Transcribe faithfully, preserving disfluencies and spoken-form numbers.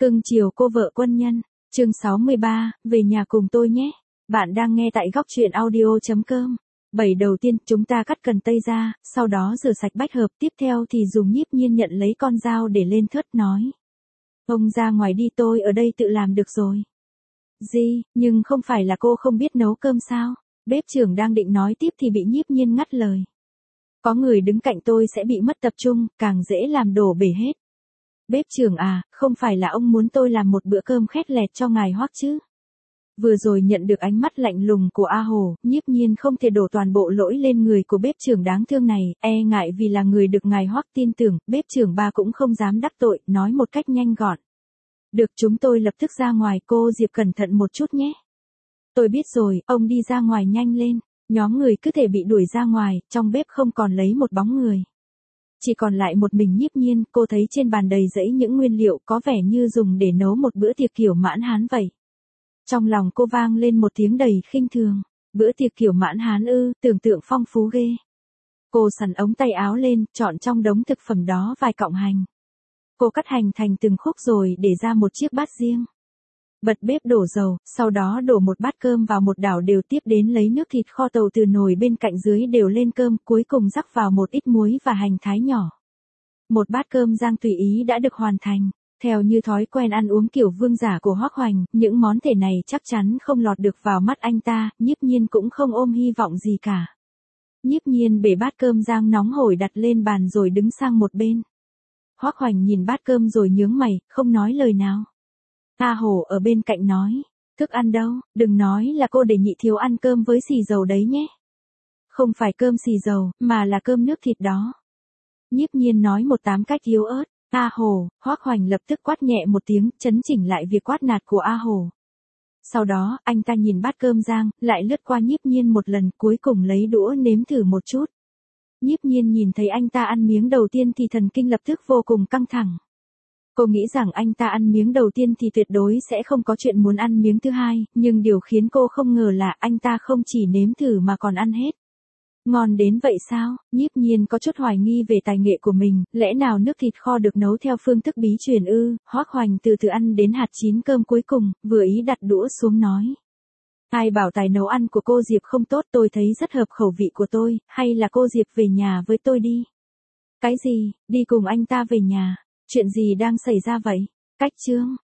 Cưng chiều cô vợ quân nhân, chương sáu mươi ba, về nhà cùng tôi nhé. Bạn đang nghe tại góc truyện audio chấm com. Bảy đầu tiên, chúng ta cắt cần tây ra, sau đó rửa sạch bách hợp, tiếp theo thì dùng Nhiếp Nhiên nhận lấy con dao để lên thớt nói. Ông ra ngoài đi, tôi ở đây tự làm được rồi. Gì, nhưng không phải là cô không biết nấu cơm sao? Bếp trưởng đang định nói tiếp thì bị Nhiếp Nhiên ngắt lời. Có người đứng cạnh tôi sẽ bị mất tập trung, càng dễ làm đổ bể hết. Bếp trưởng à, không phải là ông muốn tôi làm một bữa cơm khét lẹt cho ngài Hoắc chứ? Vừa rồi nhận được ánh mắt lạnh lùng của A Hồ, Nhiếp Nhiên không thể đổ toàn bộ lỗi lên người của bếp trưởng đáng thương này, e ngại vì là người được ngài Hoắc tin tưởng, bếp trưởng ba cũng không dám đắc tội, nói một cách nhanh gọn. Được, chúng tôi lập tức ra ngoài, cô Diệp cẩn thận một chút nhé. Tôi biết rồi, ông đi ra ngoài nhanh lên. Nhóm người cứ thể bị đuổi ra ngoài, trong bếp không còn lấy một bóng người. Chỉ còn lại một mình Nhiếp Nhiên, cô thấy trên bàn đầy rẫy những nguyên liệu có vẻ như dùng để nấu một bữa tiệc kiểu Mãn Hán vậy. Trong lòng cô vang lên một tiếng đầy khinh thường. Bữa tiệc kiểu Mãn Hán ư, tưởng tượng phong phú ghê. Cô xắn ống tay áo lên, chọn trong đống thực phẩm đó vài cọng hành. Cô cắt hành thành từng khúc rồi để ra một chiếc bát riêng. Bật bếp đổ dầu, sau đó đổ một bát cơm vào một đảo đều, tiếp đến lấy nước thịt kho tàu từ nồi bên cạnh dưới đều lên cơm, cuối cùng rắc vào một ít muối và hành thái nhỏ. Một bát cơm rang tùy ý đã được hoàn thành. Theo như thói quen ăn uống kiểu vương giả của Hoắc Hoành, những món thể này chắc chắn không lọt được vào mắt anh ta, Nhiếp Nhiên cũng không ôm hy vọng gì cả. Nhiếp Nhiên bể bát cơm rang nóng hổi đặt lên bàn rồi đứng sang một bên. Hoắc Hoành nhìn bát cơm rồi nhướng mày, không nói lời nào. A Hồ ở bên cạnh nói, thức ăn đâu, đừng nói là cô để nhị thiếu ăn cơm với xì dầu đấy nhé. Không phải cơm xì dầu, mà là cơm nước thịt đó. Nhiếp Nhiên nói một tám cách yếu ớt. A Hồ, Hoắc Hoành lập tức quát nhẹ một tiếng, chấn chỉnh lại việc quát nạt của A Hồ. Sau đó, anh ta nhìn bát cơm rang, lại lướt qua Nhiếp Nhiên một lần, cuối cùng lấy đũa nếm thử một chút. Nhiếp Nhiên nhìn thấy anh ta ăn miếng đầu tiên thì thần kinh lập tức vô cùng căng thẳng. Cô nghĩ rằng anh ta ăn miếng đầu tiên thì tuyệt đối sẽ không có chuyện muốn ăn miếng thứ hai, nhưng điều khiến cô không ngờ là anh ta không chỉ nếm thử mà còn ăn hết. Ngon đến vậy sao? Nhiếp Nhiên có chút hoài nghi về tài nghệ của mình, lẽ nào nước thịt kho được nấu theo phương thức bí truyền ư? Hoắc Hoành từ từ ăn đến hạt chín cơm cuối cùng, vừa ý đặt đũa xuống nói. Ai bảo tài nấu ăn của cô Diệp không tốt, tôi thấy rất hợp khẩu vị của tôi, hay là cô Diệp về nhà với tôi đi. Cái gì, đi cùng anh ta về nhà? Chuyện gì đang xảy ra vậy? Cách chương